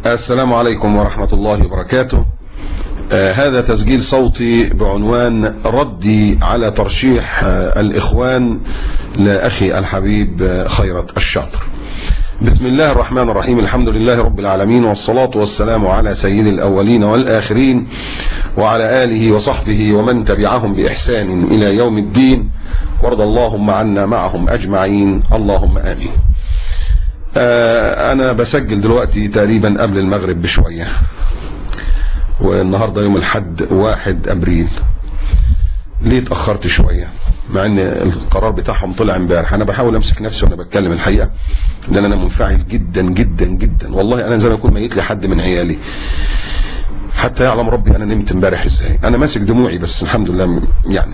السلام عليكم ورحمة الله وبركاته. هذا تسجيل صوتي بعنوان ردي على ترشيح الإخوان لأخي الحبيب خيرت الشاطر. بسم الله الرحمن الرحيم، الحمد لله رب العالمين، والصلاة والسلام على سيد الأولين والآخرين وعلى آله وصحبه ومن تبعهم بإحسان إلى يوم الدين، وارض اللهم عنا معهم أجمعين، اللهم آمين. أنا بسجل دلوقتي تقريبا قبل المغرب بشوية، والنهاردة يوم الحد 1 أبريل. ليه اتأخرت شوية مع ان القرار بتاعهم طلع امبارح؟ انا بحاول امسك نفسي وانا بتكلم الحقيقة، لان انا منفعل جدا جدا جدا. والله انا زي ما يكون ميت لي حد من عيالي، حتى يعلم ربي انا نمت امبارح ازاي. انا ماسك دموعي بس الحمد لله. يعني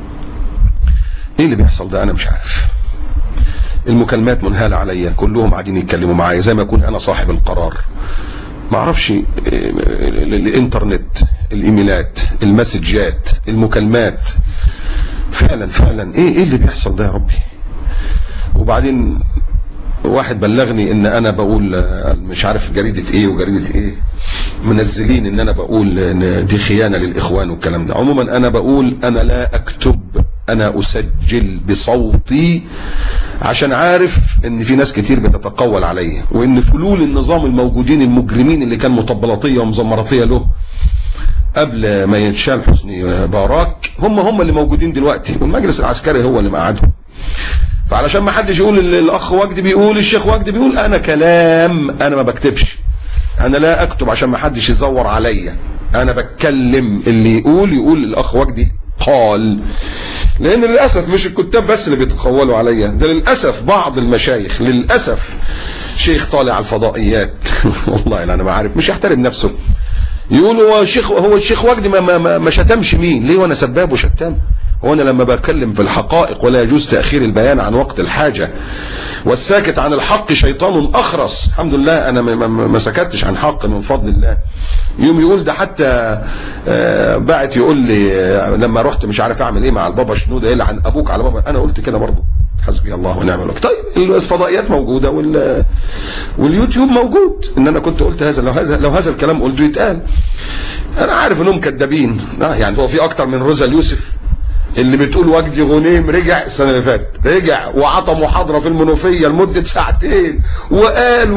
ايه اللي بيحصل ده؟ انا مش عارف. المكالمات منهالة عليا، كلهم قاعدين يتكلموا معايا زي ما اكون انا صاحب القرار. ما اعرفش، الانترنت، الايميلات، المسجات، المكالمات، فعلا ايه اللي بيحصل ده يا ربي؟ وبعدين واحد بلغني ان انا بقول مش عارف جريدة ايه وجريدة ايه، منزلين ان انا بقول ان دي خيانة للاخوان والكلام ده. عموما انا بقول انا لا اكتب، انا اسجل بصوتي، عشان عارف ان في ناس كتير بتتقول عليا، وان فلول النظام الموجودين المجرمين اللي كان مطبلطية ومزمرطية له قبل ما ينشال حسني مبارك هم اللي موجودين دلوقتي، والمجلس العسكري هو اللي مقعدهم. فعلشان ما حدش يقول الاخ وجدي بيقول، الشيخ وجدي بيقول، انا كلام انا ما بكتبش، انا لا اكتب عشان ما حدش يزور عليا. انا بتكلم، اللي يقول الاخ وجدي قال. لان للاسف مش الكتاب بس اللي بيتقولوا عليا، ده للاسف بعض المشايخ، للاسف شيخ طالع على الفضائيات والله انا ما عارف، مش يحترم نفسه، يقولوا هو الشيخ وجدي ما شتمش مين؟ ليه وانا سباب وشتام؟ هو انا لما بتكلم في الحقائق ولا يجوز تاخير البيان عن وقت الحاجه، والساكت عن الحق شيطان اخرس. الحمد لله انا ما سكتش عن حق من فضل الله. يوم يقول ده حتى بعت يقول لي لما رحت مش عارف اعمل ايه مع البابا شنوده، يلعن ابوك على بابا. انا قلت كده برضه، حسبي الله ونعم الوكيل. طيب الفضائيات موجوده واليوتيوب موجود، ان انا كنت قلت هذا. لو هذا الكلام قلته يتقال. انا عارف انهم كذابين، يعني هو في اكتر من روزا اليوسف اللي بتقول وجدي غنيم رجع السنه اللي فاتت، رجع وعطى محاضره في المنوفيه لمده ساعتين وقال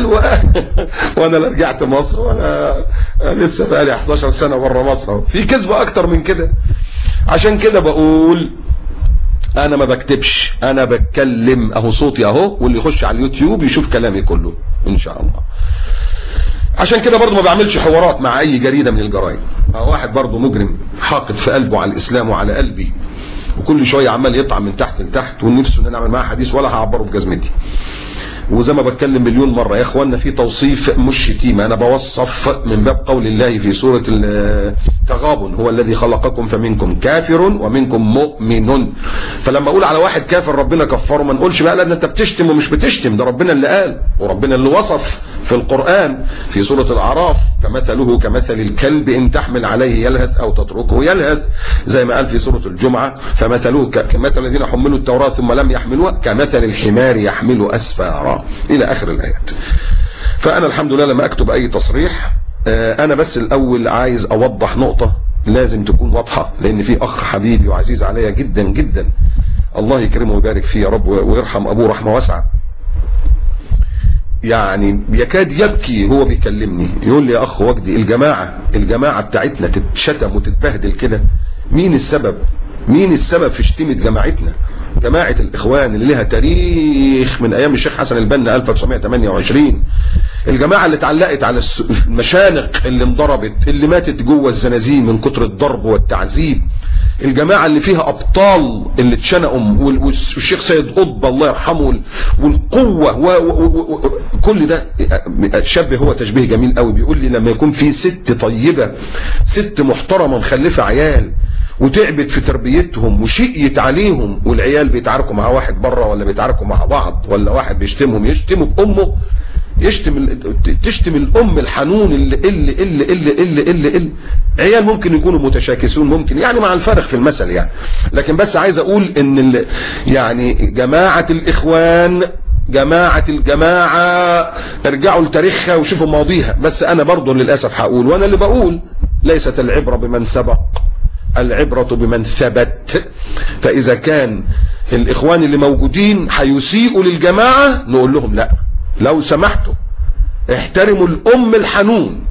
وانا لا رجعت مصر ولا لسه بقالي 11 سنه بره مصر. في كذب اكتر من كده. عشان كده بقول انا ما بكتبش، انا بتكلم اهو، صوتي اهو، واللي يخش على اليوتيوب يشوف كلامي كله ان شاء الله. عشان كده برضو ما بعملش حوارات مع اي جريدة من الجرايد. واحد برضو مجرم حاقد في قلبه على الاسلام وعلى قلبي، وكل شوية عمال يطعم من تحت لتحت، ونفسه ان انا اعمل معاه حديث ولا هعبره في جزمتي. وزي ما بتكلم مليون مرة يا اخوانا، في توصيف مش شتيمة، انا بوصف من باب قول الله في سورة التغابن: هو الذي خلقكم فمنكم كافر ومنكم مؤمن. فلما اقول على واحد كافر ربنا كفره، ما نقولش بقى لا ده انت بتشتم ومش بتشتم، ده ربنا اللي قال، وربنا اللي وصف في القرآن في سورة الأعراف: فمثله كمثل الكلب إن تحمل عليه يلهث أو تتركه يلهث. زي ما قال في سورة الجمعة: فمثله كمثل الذين حملوا التوراة ثم لم يحملوها كمثل الحمار يحمل أسفارا، إلى آخر الآيات. فأنا الحمد لله لما أكتب أي تصريح، أنا بس الأول عايز أوضح نقطة لازم تكون واضحة، لأن في أخ حبيبي وعزيز عليا جدا جدا، الله يكرمه ويبارك فيه يا رب ويرحم أبوه رحمة واسعة، يعني يكاد يبكي هو بيكلمني يقول لي: يا اخ وجدي، الجماعه بتاعتنا تتشتم وتتبهدل كده، مين السبب في شتيمه جماعتنا؟ جماعه الاخوان اللي لها تاريخ من ايام الشيخ حسن البنا 1928، الجماعه اللي اتعلقت على المشانق، اللي انضربت، اللي ماتت جوه الزنازين من كتر الضرب والتعذيب، الجماعه اللي فيها ابطال اللي اتشنقوا، والشيخ سيد قطب الله يرحمه، والقوه كل ده. شاب هو تشبيه جميل قوي، بيقول لي لما يكون في ست طيبه، ست محترمه مخلفه عيال وتعبت في تربيتهم وشقيت عليهم، والعيال بيتعاركوا مع واحد بره، ولا بيتعاركوا مع بعض، ولا واحد بيشتمهم، يشتموا بامه، تشتم الام الحنون اللي عيال ممكن يكونوا متشاكسون، ممكن يعني مع الفرق في المثل يعني. لكن بس عايز اقول ان يعني جماعة الاخوان جماعة الجماعة ارجعوا لتاريخها وشوفوا ماضيها. بس انا برضو للأسف هقول، وانا اللي بقول، ليست العبرة بمن سبق، العبرة بمن ثبت. فاذا كان الاخوان اللي موجودين هيسيئوا للجماعة نقول لهم لا، لو سمحتوا احترموا الام الحنون.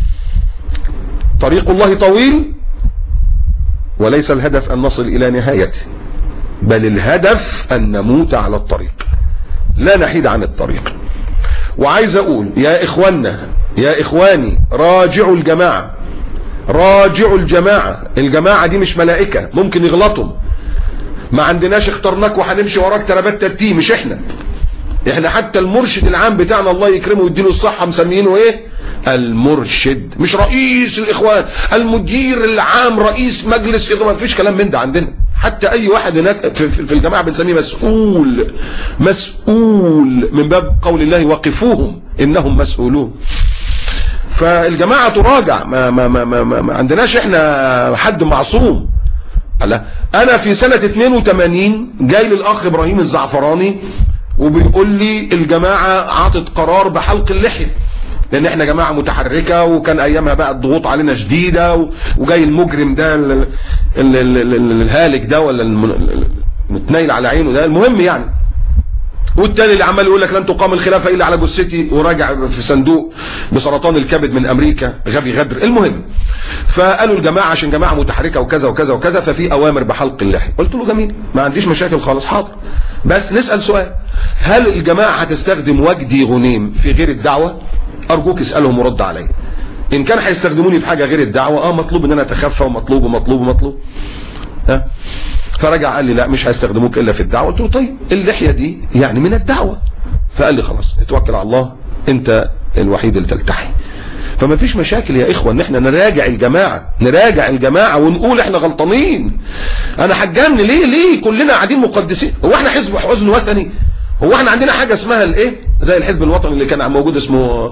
طريق الله طويل، وليس الهدف ان نصل الى نهايته، بل الهدف ان نموت على الطريق، لا نحيد عن الطريق. وعايز اقول يا اخواننا، يا اخواني، راجعوا الجماعة، راجعوا الجماعة. الجماعة دي مش ملائكة، ممكن يغلطوا. ما عندناش اخترناك وهنمشي وراك تربات تتي، مش احنا حتى المرشد العام بتاعنا الله يكرمه ويديله الصحة مسمينه ايه؟ المرشد، مش رئيس الاخوان، المدير العام، رئيس مجلس اداره. ما فيش كلام من ده عندنا. حتى اي واحد هناك في الجماعه بنسميه مسؤول، مسؤول من باب قول الله وقفوهم انهم مسؤولون. فالجماعه تراجع، ما عندناش احنا حد معصوم. انا في سنه 82 جاي للاخ ابراهيم الزعفراني وبيقول لي الجماعه عطت قرار بحلق اللحيه، لان احنا جماعه متحركه، وكان ايامها بقى الضغوط علينا شديده، وجاي المجرم ده الهالك ده ولا المتنيل على عينه ده، المهم يعني. والتاني اللي عمال يقول لك لن تقام الخلافه الا على جثتي، وراجع في صندوق بسرطان الكبد من امريكا، غبي غدر. المهم، فقالوا الجماعه عشان جماعه متحركه وكذا وكذا وكذا، ففي اوامر بحلق اللحيه. قلت له جميل، ما عنديش مشاكل خالص، حاضر. بس نسال سؤال، هل الجماعه هتستخدم وجدي غنيم في غير الدعوه؟ ارجوك اسالهم ورد عليا. ان كان هيستخدموني في حاجه غير الدعوه، مطلوب ان انا اتخفى، ومطلوب ومطلوب ومطلوب. فرجع قال لي لا، مش هيستخدموك الا في الدعوه. قلت له طيب اللحيه دي يعني من الدعوه. فقال لي خلاص اتوكل على الله، انت الوحيد اللي تلتحي. فما فيش مشاكل يا اخوه ان احنا نراجع الجماعه، نراجع الجماعه ونقول احنا غلطانين. انا حجان ليه كلنا قاعدين مقدسين؟ هو احنا حزب حزن وثني؟ هو احنا عندنا حاجه اسمها الايه؟ زي الحزب الوطني اللي كان موجود اسمه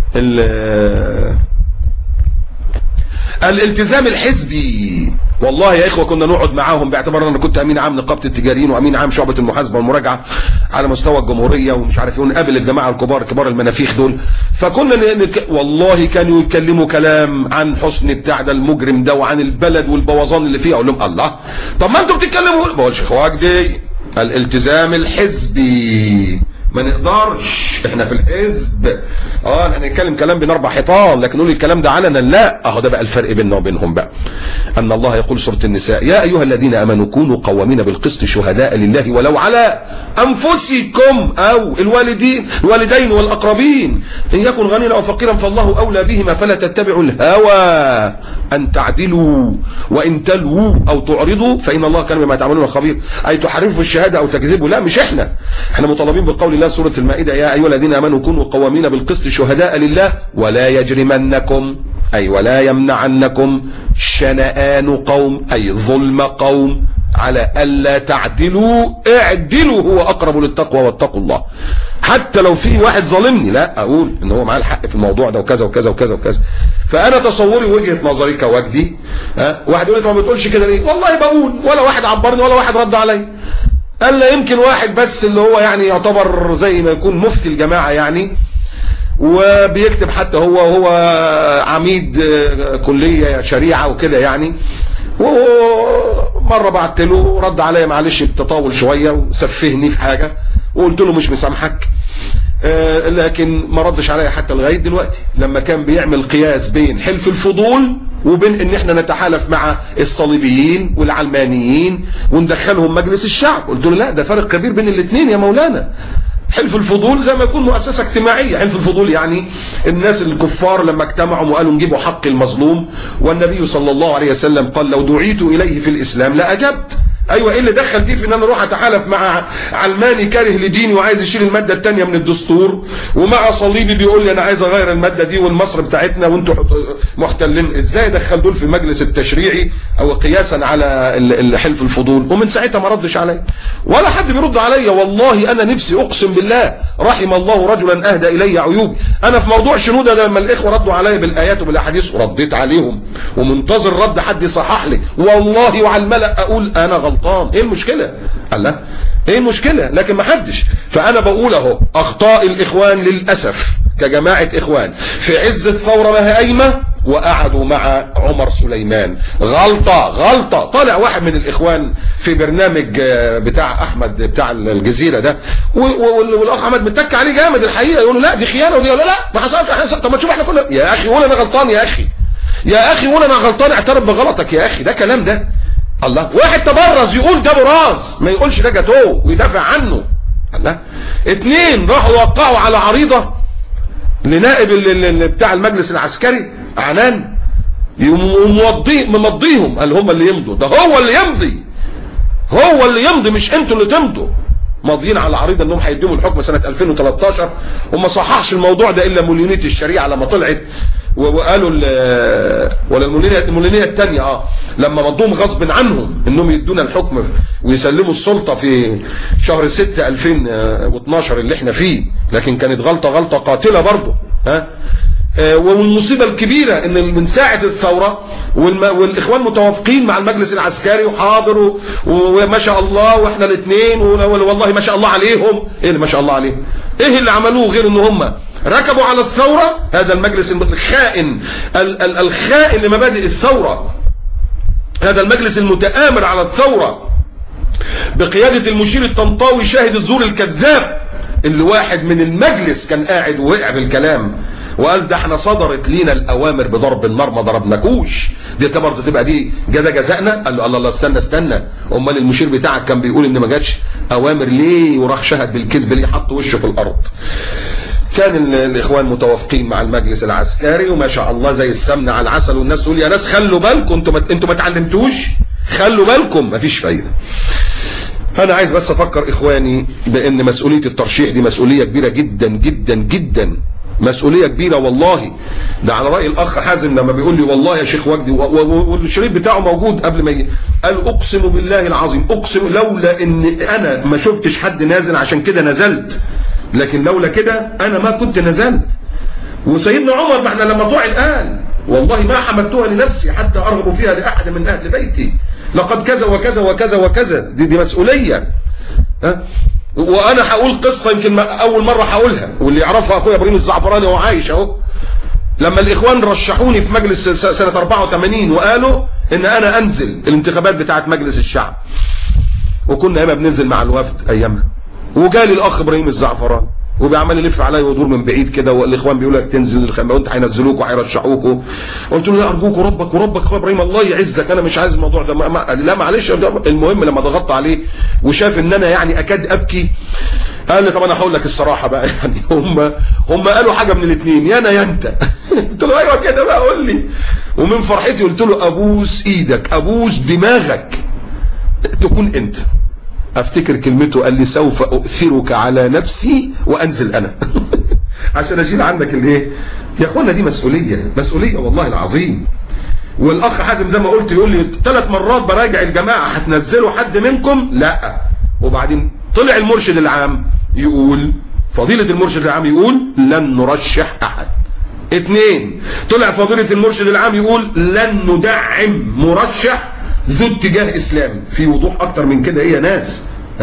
الالتزام الحزبي. والله يا اخوه كنا نقعد معاهم، باعتبار انا كنت امين عام نقابه التجاريين وامين عام شعبه المحاسبه والمراجعه على مستوى الجمهوريه ومش عارف ايه، ونقابل الجماعه الكبار، كبار المنافيخ دول. فكنا والله كانوا يتكلموا كلام عن حسن بتاع ده المجرم ده، وعن البلد والبوظان اللي فيها. اقول لهم الله، طب ما انتوا بتتكلموا. بقول شيخ وجدي الالتزام الحزبي، ما نقدرش احنا في الحزب هنتكلم كلام بين اربع حيطان، لكن نقول الكلام ده علنا لا. اهو ده بقى الفرق بيننا وبينهم بقى، ان الله يقول سوره النساء: يا ايها الذين امنوا كونوا قوامين بالقسط شهداء لله ولو على انفسكم او الوالدين والاقربين، ان يكن غنيا او فقيرا فالله اولى بهما فلا تتبعوا الهوى ان تعدلوا وان تلووا او تعرضوا فان الله كان بما تعملون خبير. اي تحرفوا الشهاده او تكذبوا، لا مش احنا مطالبين بقول الله سوره المائده: يا ايها الذين امنوا كونوا قوامين بالقسط شهداء لله ولا يجرمنكم، اي ولا يمنعنكم، شنآن قوم، اي ظلم قوم، على الا تعدلوا، اعدلوا هو اقرب للتقوى واتقوا الله. حتى لو في واحد ظالمني لا اقول ان هو معاه الحق في الموضوع ده وكذا وكذا وكذا وكذا. فانا تصوري وجهه نظري كوجدي، واحد يقول لي طب ما بتقولش كده ليه؟ والله بقول، ولا واحد عبرني ولا واحد رد علي. قال لي يمكن واحد بس اللي هو يعني يعتبر زي ما يكون مفتي الجماعه يعني، وبيكتب حتى هو عميد كليه شريعه وكده يعني. ومره بعت له رد عليا معلش بتطاول شويه وسفهني في حاجه، وقلت له مش مسامحك، لكن ما ردش عليا حتى لغايه دلوقتي، لما كان بيعمل قياس بين حلف الفضول وبين ان احنا نتحالف مع الصليبيين والعلمانيين وندخلهم مجلس الشعب. قلت له لا، ده فرق كبير بين الاثنين يا مولانا. حلف الفضول زي ما يكون مؤسسه اجتماعيه، حلف الفضول يعني الناس الكفار لما اجتمعوا وقالوا نجيبوا حق المظلوم، والنبي صلى الله عليه وسلم قال لو دعيت اليه في الاسلام لاجبت. ايوه، ايه اللي دخل دي في ان انا اروح اتحالف مع علماني كاره لديني وعايز يشيل الماده الثانيه من الدستور، ومع صليبي بيقول لي انا عايز اغير الماده دي والمصر بتاعتنا وانتوا محتلين؟ ازاي دخل دول في المجلس التشريعي او قياسا على حلف الفضول؟ ومن ساعتها ما ردش عليا ولا حد بيرد عليا. والله انا نفسي اقسم بالله رحم الله رجلا اهدى الي عيوبي. انا في موضوع شنوده ده لما الاخوه ردوا عليا بالايات وبالاحاديث ورديت عليهم ومنتظر رد حد يصحح لي، والله وعلى الملأ اقول انا غلطان. ايه المشكله؟ قال لا، ايه المشكله؟ لكن ما حدش. فانا بقول اهو اخطاء الاخوان للاسف كجماعه اخوان في عز الثوره ما هي قايمه وقعدوا مع عمر سليمان. غلطه. طالع واحد من الاخوان في برنامج بتاع احمد بتاع الجزيره ده، والاخ احمد متك عليه جامد الحقيقه، يقول له لا دي خيانه، ودي لا ما حصلش. طب ما تشوف احنا كنا يا اخي قول انا غلطان، يا اخي قول انا غلطان، اعترف بغلطك يا اخي. ده كلام ده؟ الله. واحد تبرز يقول جابوا راس، ما يقولش ده جاتوه ويدافع عنه. الله. 2 راحوا وقعوا على عريضه لنائب بتاع المجلس العسكري عنان، ممضيهم، قال هم اللي يمضوا. ده هو اللي يمضي مش انتوا اللي تمضوا. ماضيين على عريضه انهم هيديهم الحكم سنه 2013، وما صححش الموضوع ده الا مليونيه الشريعه لما طلعت وقالوا ولا المليونيه الثانيه لما مضوهم غصب عنهم انهم يدونا الحكم ويسلموا السلطه في شهر 6 2012 اللي احنا فيه. لكن كانت غلطه قاتله برضه. والمصيبه الكبيره ان من ساعه الثوره والاخوان متوافقين مع المجلس العسكري وحاضر وما شاء الله، واحنا الاثنين والله ما شاء الله عليهم. ايه اللي ما شاء الله عليهم؟ ايه اللي عملوه غير ان هم ركبوا على الثوره؟ هذا المجلس الخائن لمبادئ الثوره، هذا المجلس المتآمر على الثوره بقياده المشير الطنطاوي شاهد الزور الكذاب، اللي واحد من المجلس كان قاعد ووقع بالكلام وقال ده احنا صدرت لينا الاوامر بضرب النار ما ضربناكوش، دي برضه تبقى دي جزائنا. قال له الله استنى، امال المشير بتاعك كان بيقول ان ما جاتش اوامر ليه وراح شهد بالكذب ليه؟ حط وشه في الارض. كان الاخوان متوافقين مع المجلس العسكري وما شاء الله زي السمنه على العسل، والناس تقول يا ناس خلوا بالكم انتوا ما اتعلمتوش، خلوا بالكم، مفيش فايده. انا عايز بس افكر اخواني بان مسؤوليه الترشيح دي مسؤوليه كبيره جدا جدا جدا، مسؤوليه كبيره والله. ده على راي الاخ حازم لما بيقول لي والله يا شيخ وجدي، والشريط بتاعه موجود قبل ما قال اقسم بالله العظيم، اقسم لولا ان انا ما شفتش حد نازل عشان كده نزلت، لكن لولا كده انا ما كنت نزلت. وسيدنا عمر ما احنا لما طعن قال والله ما حمدتها لنفسي حتى ارغب فيها لاحد من اهل بيتي، لقد كذا وكذا وكذا وكذا. دي مسؤوليه. وانا هقول قصه يمكن اول مره هقولها، واللي يعرفها اخويا ابراهيم الزعفراني وهو عايش اهو. لما الاخوان رشحوني في مجلس سنه 84 وقالوا ان انا انزل الانتخابات بتاعه مجلس الشعب، وكنا ايامها بننزل مع الوفد ايامها، وجالي الاخ ابراهيم الزعفراني وبيعمل يلف عليا ويدور من بعيد كده، والاخوان بيقول لك تنزل وانت هينزلوك وهيرشحوك. قلت له لا ارجوك وربك اخويا ابراهيم الله يعزك، انا مش عايز الموضوع ده. لا معلش. المهم لما ضغطت عليه وشاف ان انا يعني اكاد ابكي، قال لي طب انا هقول لك الصراحه بقى، يعني هم قالوا حاجه من الاثنين، يا انا يا انت. قلت له ايوه كده بقى قول لي. ومن فرحتي قلت له ابوس ايدك ابوس دماغك تكون انت. افتكر كلمته قال لي سوف اؤثرك على نفسي وانزل انا. عشان اشيل عنك الايه يا اخوانا. دي مسؤوليه والله العظيم. والاخ حازم زي ما قلت يقول لي 3 مرات براجع الجماعه هتنزلوا حد منكم؟ لا. وبعدين طلع المرشد العام يقول، فضيله المرشد العام يقول لن نرشح احد. 2 طلع فضيله المرشد العام يقول لن ندعم مرشح ذو اتجاه اسلامي. في وضوح اكتر من كده ايه يا ناس؟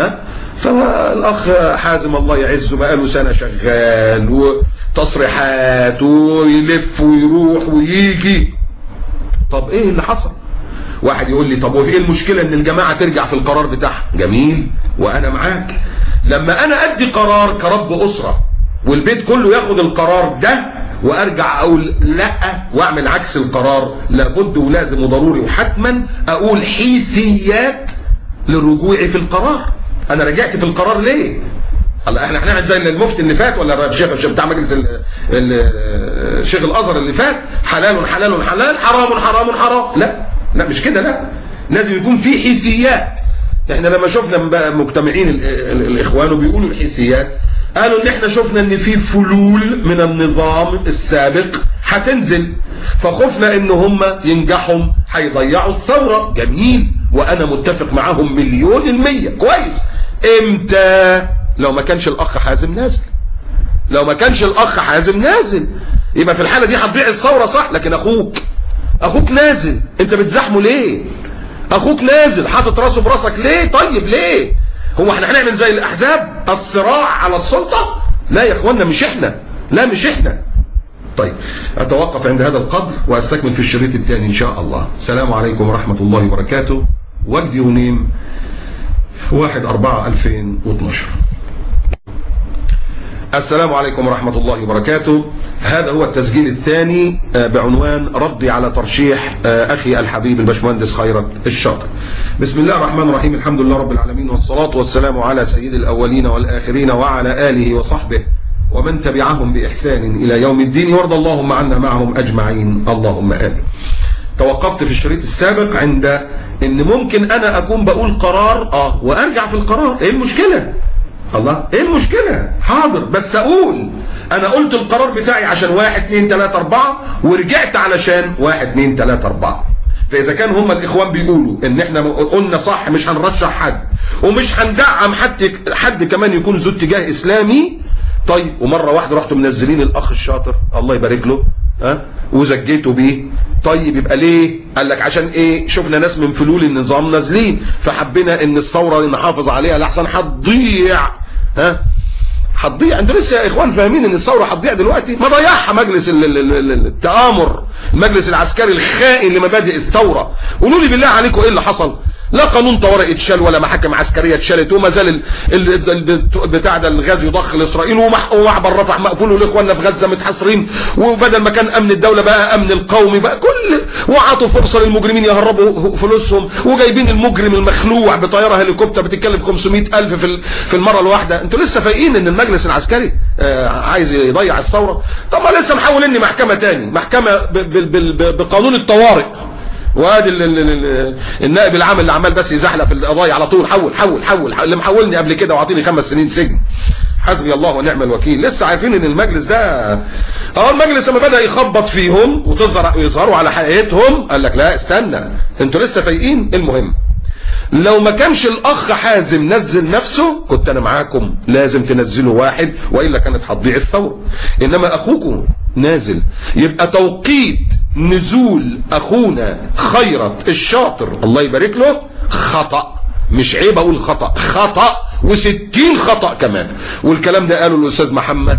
فالاخ حازم الله يعزه بقى له سنه شغال وتصريحات ويلف ويروح ويجي. طب ايه اللي حصل؟ واحد يقول لي طب وايه المشكله ان الجماعه ترجع في القرار بتاعها؟ جميل وانا معاك. لما انا ادي قرار كرب اسره والبيت كله ياخد القرار ده وارجع اقول لا واعمل عكس القرار، لابد ولازم وضروري وحتما اقول حيثيات للرجوع في القرار. انا رجعت في القرار ليه؟ الله احنا هنعمل زي المفتي اللي فات ولا الشيخ بتاع مجلس الشيخ الازهر اللي فات، حلال حلال حلال، حرام حرام حرام. لا مش كده. لا لازم يكون في حيثيات. احنا لما شفنا بقى مجتمعين الاخوان وبيقولوا الحيثيات، قالوا ان احنا شفنا ان في فلول من النظام السابق هتنزل، فخفنا ان هم ينجحوا هيضيعوا الثوره. جميل وانا متفق معاهم 100% كويس. امتى؟ لو ما كانش الاخ حازم نازل. لو ما كانش الاخ حازم نازل يبقى في الحاله دي هتضيع الثوره صح. لكن اخوك نازل، انت بتزاحمه ليه؟ اخوك نازل حاطط راسه براسك ليه؟ طيب ليه؟ هو احنا هنعمل زي الاحزاب الصراع على السلطه؟ لا يا اخوانا، مش احنا، لا مش احنا. طيب اتوقف عند هذا القدر واستكمل في الشريط الثاني ان شاء الله. السلام عليكم ورحمه الله وبركاته. وجدي غنيم 1/4/2012. السلام عليكم ورحمة الله وبركاته. هذا هو التسجيل الثاني بعنوان ردي على ترشيح أخي الحبيب الباشمهندس خيرت الشاطر. بسم الله الرحمن الرحيم، الحمد لله رب العالمين، والصلاة والسلام على سيد الأولين والآخرين وعلى آله وصحبه ومن تبعهم بإحسان إلى يوم الدين، وارض اللهم عنا معهم أجمعين، اللهم آمين. توقفت في الشريط السابق عند إن ممكن أنا أكون بقول قرار وأرجع في القرار. إيه المشكلة؟ الله، ايه المشكلة؟ حاضر، بس اقول انا قلت القرار بتاعي عشان 1 2 3 4 ورجعت علشان 1 2 3 4. فاذا كان هم الاخوان بيقولوا ان احنا قلنا صح مش هنرشح حد ومش هندعم حد كمان يكون ذو اتجاه اسلامي، طيب ومره واحده رحتوا منزلين الاخ الشاطر الله يبارك له وزجيتوا بيه. طيب يبقى ليه؟ قال لك عشان ايه؟ شفنا ناس من فلول النظام نازلين فحبينا ان الثوره نحافظ عليها لحسن هتضيع. هتضيع. انتوا لسه يا اخوان فاهمين ان الثوره هتضيع دلوقتي؟ ما ضيعها مجلس التآمر، المجلس العسكري الخائن لمبادئ الثوره. قولوا لي بالله عليكم ايه اللي حصل؟ لا قانون طوارئ اتشال ولا محاكم عسكريه اتشالت، وما زال بتاع ده الغاز يضخ لاسرائيل، ومعبر رفح مقفول والاخواننا في غزه متحاصرين، وبدل ما كان امن الدوله بقى امن القومي بقى وعطوا فرصه للمجرمين يهربوا فلوسهم، وجايبين المجرم المخلوع بطياره هليكوبتر بتتكلم 500,000 في المره الواحده. انتوا لسه فايقين ان المجلس العسكري عايز يضيع الثوره؟ طب ما لسه محولني محكمه تاني، محكمه بقانون الطوارئ، وادي النائب العام اللي عمال بس يزحلق في القضايا على طول. حول اللي محولني قبل كده وعطيني 5 سنين سجن. حسبي الله ونعم الوكيل. لسه عارفين ان المجلس ده المجلس لما بدا يخبط فيهم ويظهروا على حقيقتهم قال لك لا استنى، انتوا لسه فايقين. المهم لو ما كانش الاخ حازم نزل نفسه كنت انا معاكم، لازم تنزلوا واحد والا كانت هتضيع الثوره. انما اخوكم نازل، يبقى توقيت نزول اخونا خيرت الشاطر الله يبارك له خطأ. مش عيب اقول خطأ و60 خطأ كمان. والكلام ده قاله الاستاذ محمد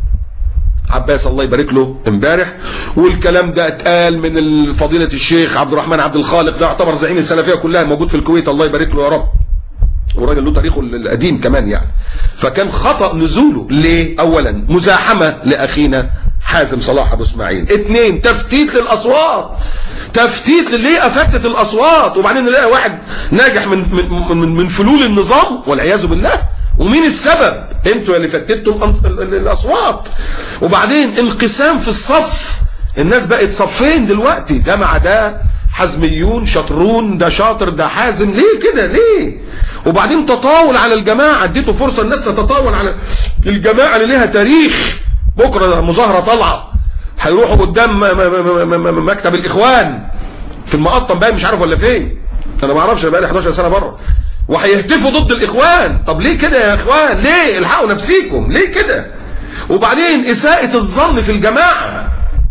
عباس الله يبارك له امبارح، والكلام ده اتقال من فضيله الشيخ عبد الرحمن عبد الخالق، ده يعتبر زعيم السلفيه كلها، موجود في الكويت الله يبارك له يا رب، وراجل له تاريخه القديم كمان يعني. فكان خطأ نزوله. ليه؟ اولا مزاحمه لاخينا حازم صلاح ابو اسماعيل، 2 تفتيت للاصوات. تفتيت ليه؟ افتت الاصوات، وبعدين نلاقي واحد ناجح من فلول النظام والعياذ بالله. ومين السبب؟ انتوا اللي فتتوا الاصوات. وبعدين انقسام في الصف، الناس بقت صفين دلوقتي، ده مع ده، حزميون شاطرون، ده شاطر ده حازم. ليه كده؟ ليه؟ وبعدين تطاول على الجماعه، اديتوا فرصه الناس تتطاول على الجماعه اللي ليها تاريخ. بكره مظاهره طالعه هيروحوا قدام مكتب الاخوان في المقطم بقى، مش عارف ولا فين، انا ما اعرفش، انا بقى لي 11 سنه بره، وهيهتفوا ضد الاخوان. طب ليه كده يا اخوان؟ ليه؟ الحقوا نفسيكم، ليه كده؟ وبعدين اساءة الظن في الجماعه،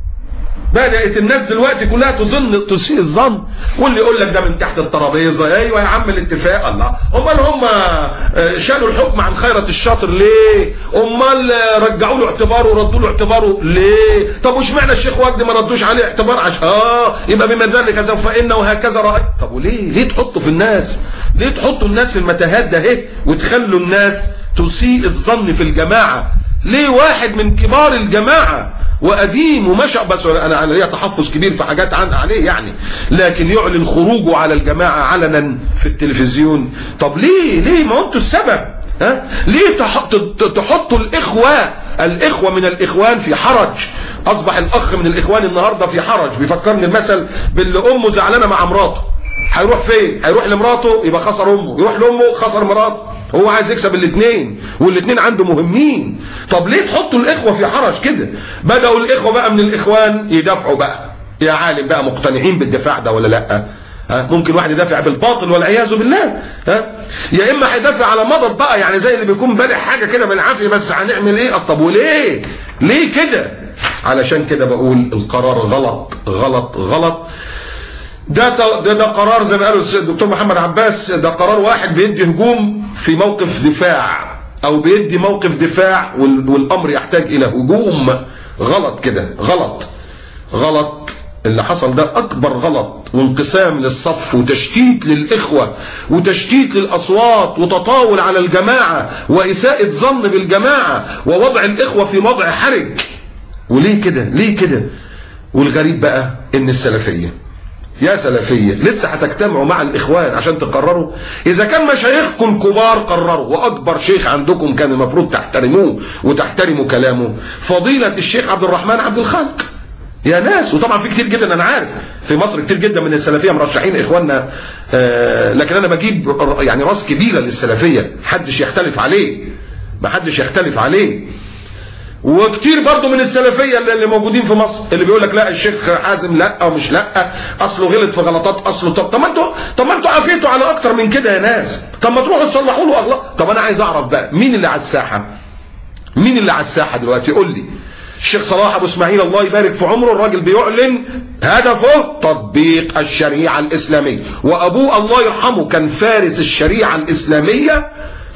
بدأت الناس دلوقتي كلها تسيء الظن، واللي يقول لك ده من تحت الترابيزه. ايوه يا عم الاتفاق. الله، امال هم شالوا الحكم عن خيرت الشاطر ليه؟ امال رجعوا له اعتباره وردوا له اعتباره ليه؟ طب واشمعنى الشيخ وجدي ما ردوش عليه اعتبار؟ عشان يبقى بما ذلك سوف ان وهكذا راي. طب وليه؟ ليه تحطوا في الناس؟ ليه تحطوا الناس في المتاهات ده اهي وتخلوا الناس تسيء الظن في الجماعه؟ ليه واحد من كبار الجماعه وقديم ومشى، بس انا ليا تحفظ كبير في حاجات عليه يعني، لكن يعلن خروجه على الجماعه علنا في التلفزيون؟ طب ليه؟ ما انتوا السبب. ليه تحطوا الاخوه من الاخوان في حرج؟ اصبح الاخ من الاخوان النهارده في حرج. بيفكرني المثل باللي امه زعلانه مع مراته، هيروح فين؟ هيروح لمراته يبقى خسر امه، يروح لامه خسر مراته. هو عايز يكسب الاثنين، والاثنين عنده مهمين. طب ليه تحطوا الاخوه في حرج كده؟ بداوا الاخوه بقى من الاخوان يدافعوا بقى. يا عالم بقى مقتنعين بالدفاع ده ولا لا؟ ممكن واحد يدافع بالباطل والعياذ بالله. يا اما هيدافع على مضض بقى، يعني زي اللي بيكون بالغ حاجه كده بالعافيه، بس هنعمل ايه؟ طب وليه؟ ليه كده؟ علشان كده بقول القرار غلط غلط غلط. ده قرار زي ما قالوا الدكتور محمد عباس، ده قرار واحد بيدي هجوم في موقف دفاع، او بيدي موقف دفاع والامر يحتاج الى هجوم. غلط كده، غلط. اللي حصل ده اكبر غلط، وانقسام للصف وتشتيت للاخوه وتشتيت للاصوات وتطاول على الجماعه واساءه ظن بالجماعه ووضع الاخوه في وضع حرج. وليه كده؟ ليه كده؟ والغريب بقى ان السلفيه، يا سلفيه لسه هتجتمعوا مع الاخوان عشان تقرروا؟ اذا كان مشايخكم الكبار قرروا، واكبر شيخ عندكم كان المفروض تحترموه وتحترموا كلامه فضيله الشيخ عبد الرحمن عبد الخالق يا ناس. وطبعا في كتير جدا، انا عارف في مصر كتير جدا من السلفيه مرشحين اخواننا، لكن انا بجيب يعني راس كبيره للسلفيه محدش يختلف عليه. وكتير برضو من السلفيه اللي موجودين في مصر اللي بيقول لك لا الشيخ حازم لا او مش لا، اصله غلط في غلطات، اصله طب ما انتوا عافيتوا على اكتر من كده يا ناس، طب ما تروحوا تصلحوا له اغلاط. طب انا عايز اعرف بقى مين اللي على الساحه دلوقتي؟ يقول لي الشيخ صلاح ابو اسماعيل الله يبارك في عمره، الراجل بيعلن هدفه تطبيق الشريعه الاسلاميه، وابوه الله يرحمه كان فارس الشريعه الاسلاميه،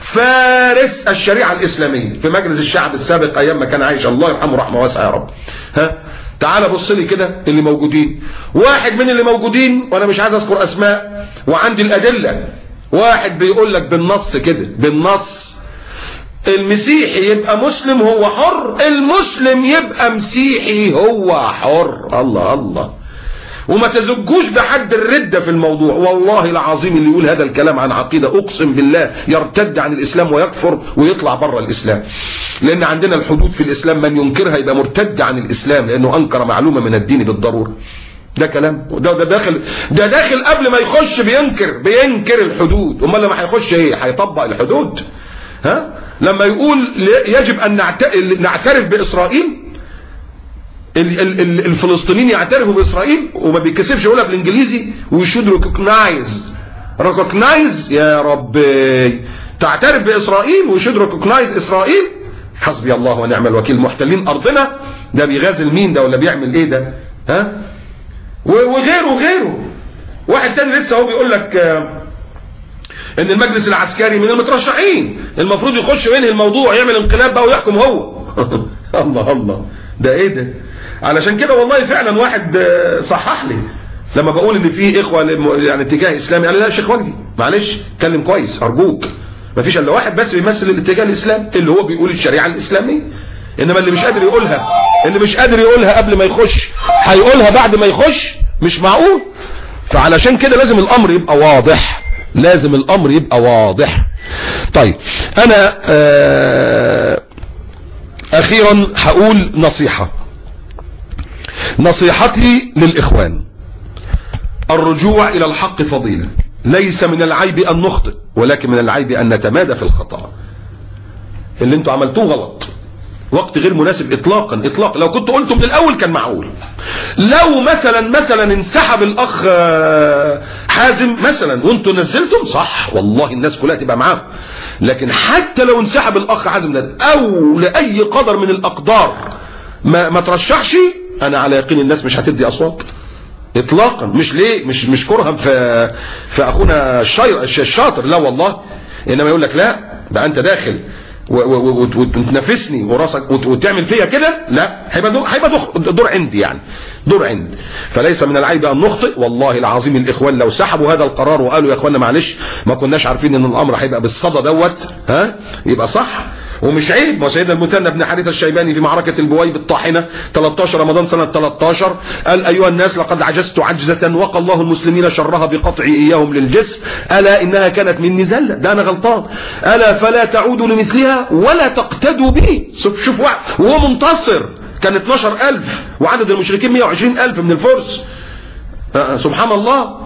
في مجلس الشعب السابق ايام ما كان عايش، الله يرحمه رحمه واسعه يا رب. تعال بص لي كده اللي موجودين، واحد من اللي موجودين وانا مش عايز اذكر اسماء وعندي الادله، واحد بيقول لك بالنص كده، بالنص المسيحي يبقى مسلم هو حر، المسلم يبقى مسيحي هو حر. الله. وما تزجوش بحد الردة في الموضوع، والله العظيم اللي يقول هذا الكلام عن عقيدة اقسم بالله يرتد عن الاسلام ويكفر ويطلع بره الاسلام، لان عندنا الحدود في الاسلام من ينكرها يبقى مرتد عن الاسلام لانه انكر معلومة من الدين بالضرورة. ده كلام، ده داخل قبل ما يخش بينكر الحدود، امال لما هيخش ايه؟ هيطبق الحدود. لما يقول يجب ان نعترف باسرائيل، الفلسطينيين يعترفوا باسرائيل وما بيتكسفش يقولها بالانجليزي، ويشود ريكوجنايز يا ربي، تعترف باسرائيل ويشود ريكوجنايز اسرائيل. حسبي الله ونعم الوكيل، محتلين ارضنا، ده بيغازل مين ده ولا بيعمل ايه ده؟ وغيره. واحد تاني لسه هو بيقول لك ان المجلس العسكري من المترشحين المفروض يخش وينهي الموضوع، يعمل انقلاب بقى ويحكم هو. الله، ده ايه ده؟ علشان كده والله فعلا واحد صحح لي لما بقول ان في اخوه يعني اتجاه اسلامي، قال لي لا يا شيخ وجدي معلش اتكلم كويس ارجوك، ما فيش الا واحد بس بيمثل الاتجاه الاسلامي اللي هو بيقول الشريعه الاسلاميه، انما اللي مش قادر يقولها قبل ما يخش هيقولها بعد ما يخش، مش معقول. فعلشان كده لازم الامر يبقى واضح. طيب انا اخيرا هقول نصيحتي للاخوان، الرجوع الى الحق فضيلة، ليس من العيب ان نخطئ ولكن من العيب ان نتمادى في الخطأ. اللي انتوا عملتوه غلط، وقت غير مناسب اطلاقا. لو كنت قلته من الاول كان معقول. لو مثلا انسحب الاخ حازم مثلا وانتوا نزلتم، صح والله الناس كلها تبقى معاه، لكن حتى لو انسحب الاخ حازم ده او لاي قدر من الاقدار ما ترشحش، انا على يقين الناس مش هتدي اصوات اطلاقا. مش ليه؟ مش كرها في اخونا الشاطر، لا والله، انما يقول لك لا بقى انت داخل وتنافسني وراسك وتعمل فيها كده، لا، هيبقى دور عندي، يعني دور عندي. فليس من العيب ان نخطئ، والله العظيم الاخوان لو سحبوا هذا القرار وقالوا يا اخوانا معلش ما كناش عارفين ان الامر هيبقى بالصدى دوت، يبقى صح ومش عيب. ما سيدنا المثنى بن حارثة الشيباني في معركة البويب الطاحنة 13 رمضان سنة 13 قال أيها الناس لقد عجزت عجزة وقى الله المسلمين شرها بقطع إياهم للجسر، ألا إنها كانت مني زلة، ده أنا غلطان، ألا فلا تعودوا لمثلها ولا تقتدوا بي. شوف وهو منتصر، كان 12,000 وعدد المشركين 120,000 من الفرس، سبحان الله.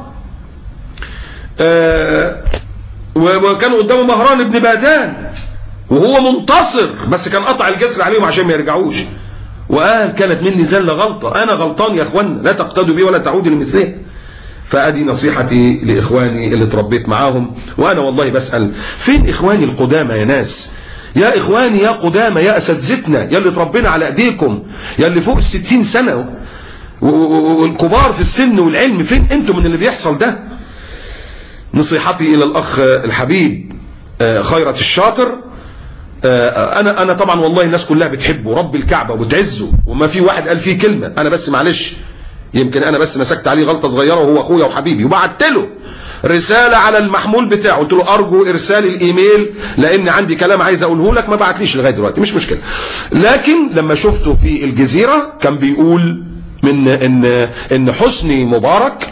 وكانوا قدامه مهران بن بادان وهو منتصر، بس كان قطع الجسر عليهم عشان ما يرجعوش، وقال كانت مني زلة غلطة، أنا غلطان يا إخوانا، لا تقتدوا بي ولا تعودوا لمثلها. فأدي نصيحتي لإخواني اللي اتربيت معاهم. وأنا والله بسأل فين إخواني القدامى يا ناس؟ يا إخواني يا قدامى يا أساتذتنا يا اللي اتربينا على أيديكم، يا اللي فوق 60 سنة والكبار في السن والعلم، فين انتم من اللي بيحصل ده؟ نصيحتي الى الاخ الحبيب خيرت الشاطر، انا طبعا والله الناس كلها بتحبه رب الكعبه وبتعزه، وما في واحد قال فيه كلمه، انا بس معلش يمكن انا بس مسكت عليه غلطه صغيره وهو اخويا وحبيبي، وبعت له رساله على المحمول بتاعه، قلت له ارجو ارسال الايميل لان عندي كلام عايز اقوله لك، ما بعتليش لغايه دلوقتي، مش مشكله. لكن لما شفته في الجزيره كان بيقول من ان حسني مبارك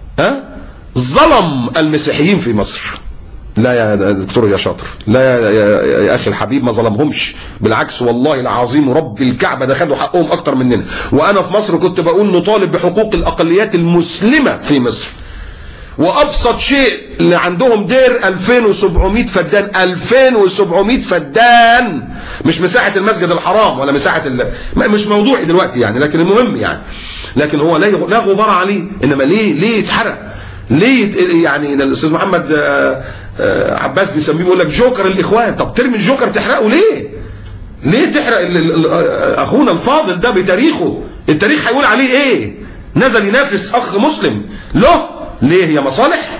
ظلم المسيحيين في مصر. لا يا دكتور يا شاطر، لا يا اخي الحبيب، ما ظلمهمش، بالعكس والله العظيم ورب الكعبه ده خدوا حقهم اكتر مننا. وانا في مصر كنت بقول نطالب بحقوق الاقليات المسلمه في مصر، وابسط شيء اللي عندهم دير 2700 فدان، 2700 فدان، مش مساحه المسجد الحرام ولا مساحه مش موضوعي دلوقتي يعني، لكن المهم يعني، لكن هو لا غبار عليه. انما ليه يتحرق؟ ليه يعني الاستاذ محمد عباس بيسميه بيقول لك جوكر الاخوان. طب ترمي الجوكر تحرقه ليه؟ ليه تحرق اخونا الفاضل ده بتاريخه؟ التاريخ هيقول عليه ايه؟ نزل ينافس اخ مسلم له ليه؟ هي مصالح؟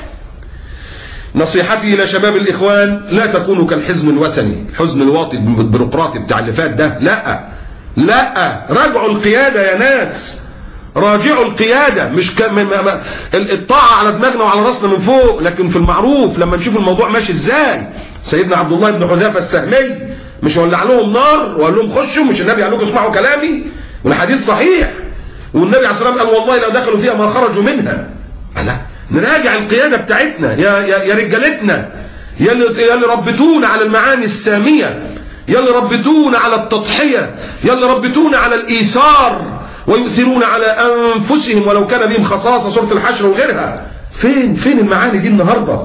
نصيحتي الى شباب الاخوان، لا تكونوا كالحزب الوثني، الحزب الواطي البيروقراطي بتاع اللي فات ده، لا راجعوا القياده يا ناس، راجعوا القياده، مش الطاعه على دماغنا وعلى راسنا من فوق، لكن في المعروف لما نشوف الموضوع ماشي ازاي. سيدنا عبد الله بن حذافه السهمي مش ولع لهم نار وقال لهم خشوا، مش النبي قال لكم اسمعوا كلامي؟ والحديث صحيح، والنبي عليه الصلاه والسلام قال والله لو دخلوا فيها ما خرجوا منها. لا، نراجع القياده بتاعتنا يا رجالتنا، يا اللي ربيتونا على المعاني الساميه، يا اللي ربيتونا على التضحيه، يا اللي ربيتونا على الايثار، ويؤثرون على انفسهم ولو كان بهم خصاصه، سوره الحشر وغيرها. فين المعاني دي النهارده؟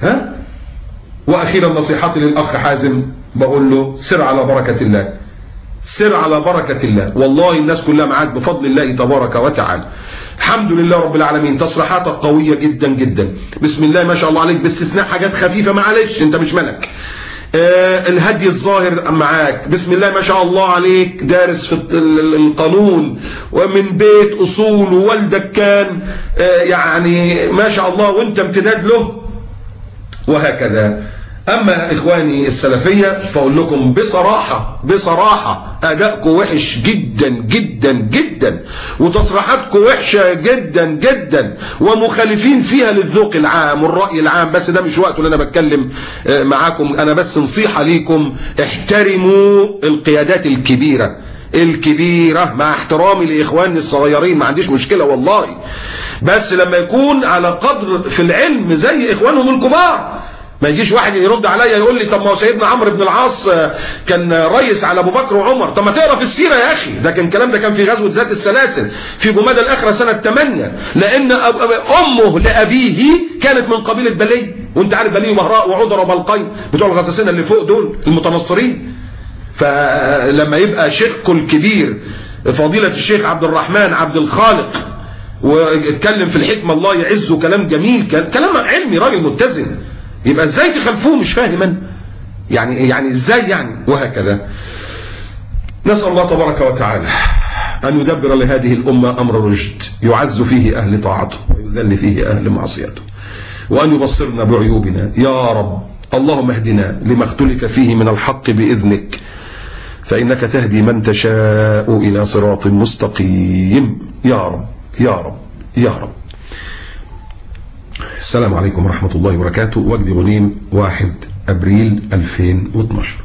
واخيرا نصيحتي للاخ حازم، بقول له سر على بركه الله، سر على بركه الله، والله الناس كلها معاك بفضل الله تبارك وتعالى. الحمد لله رب العالمين، تصريحاتك قويه جدا جدا، بسم الله ما شاء الله عليك، باستثناء حاجات خفيفه معلش انت مش ملك. الهدي الظاهر معاك، بسم الله ما شاء الله عليك، دارس في القانون ومن بيت اصول، ووالدك كان يعني ما شاء الله وانت امتداد له، وهكذا. اما اخواني السلفيه فاقول لكم بصراحه ادائكم وحش جدا جدا جدا، وتصريحاتكم وحشه جدا جدا، ومخالفين فيها للذوق العام والراي العام، بس ده مش وقته اللي انا بتكلم معاكم. انا بس نصيحه ليكم، احترموا القيادات الكبيره مع احترامي لاخواني الصغيرين، ما عنديش مشكله والله، بس لما يكون على قدر في العلم زي اخوانهم الكبار. ما يجيش واحد يرد عليا يقول لي طب ما هو سيدنا عمرو بن العاص كان ريس على ابو بكر وعمر، طب ما تقرا في السيره يا اخي، ده كان الكلام ده كان في غزوه ذات السلاسل في جمادى الاخره سنه 8، لان امه لابيه كانت من قبيله بلي، وانت عارف بلي ومهراء وعذر وبلقين بتوع الغساسنه اللي فوق دول المتنصرين. فلما يبقى شيخكم الكبير فضيله الشيخ عبد الرحمن عبد الخالق واتكلم في الحكمه الله يعزه، كلام جميل، كلام علمي، راجل متزن، يبقى ازاي تخالفوه؟ مش فاهم انا يعني ازاي يعني، وهكذا. نسال الله تبارك وتعالى ان يدبر لهذه الامه امر رشد، يعز فيه اهل طاعته ويذل فيه اهل معصيته، وان يبصرنا بعيوبنا يا رب. اللهم اهدنا لما اختلف فيه من الحق باذنك، فانك تهدي من تشاء الى صراط مستقيم يا رب يا رب يا رب. السلام عليكم ورحمة الله وبركاته. وجدي غنيم، 1 أبريل 2012.